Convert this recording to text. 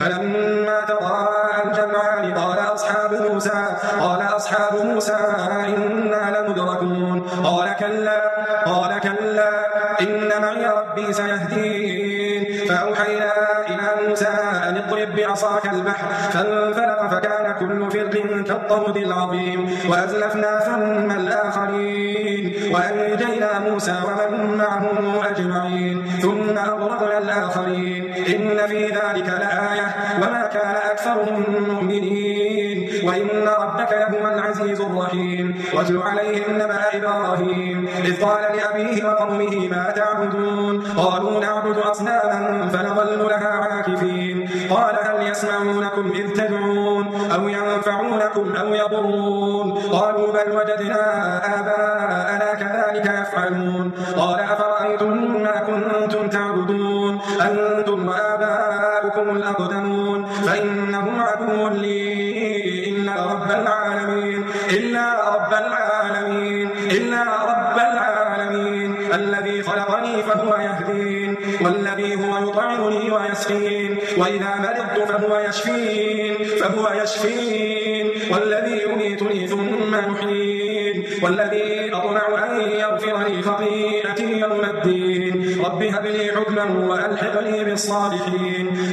فلما تراءى الجمعان قال أصحاب موسى إنا لمدركون قال كلا إن معي ربي سيهدين فأوحينا إلى موسى أن اضرب بعصاك البحر فانفلق فكان كل فرق كالطود العظيم وأزلفنا ثم الآخرين وأنجينا موسى ومن معه أجمعين ثم أغرقنا الآخرين إن في ذلك لآية وما كان أكثرهم مؤمنين وإن ربك لهو العزيز الرحيم واتل عليهم نبأ إبراهيم إذ قال لأبيه وقومه ما تعبدون قالوا نعبد أصناما فنظل لها عاكفين قال هل يسمعونكم إذ تدعون أو ينفعونكم أو يضرون قالوا بل وجدنا آباءنا كذلك يفعلون قال أفرأيتم ما كنتم تعبدون أنتم وآباؤكم الأقدمون فإنهم عدو لي إلا رب العالمين الذي خلقني فهو يهدين والذي هو يطعمني ويسقين وإذا مرضت فهو يشفين والذي يميتني ثم يحيين والذي أطمع أن يغفر لي خطيئتي يوم الدين رب هب لي حكما وألحقني بالصالحين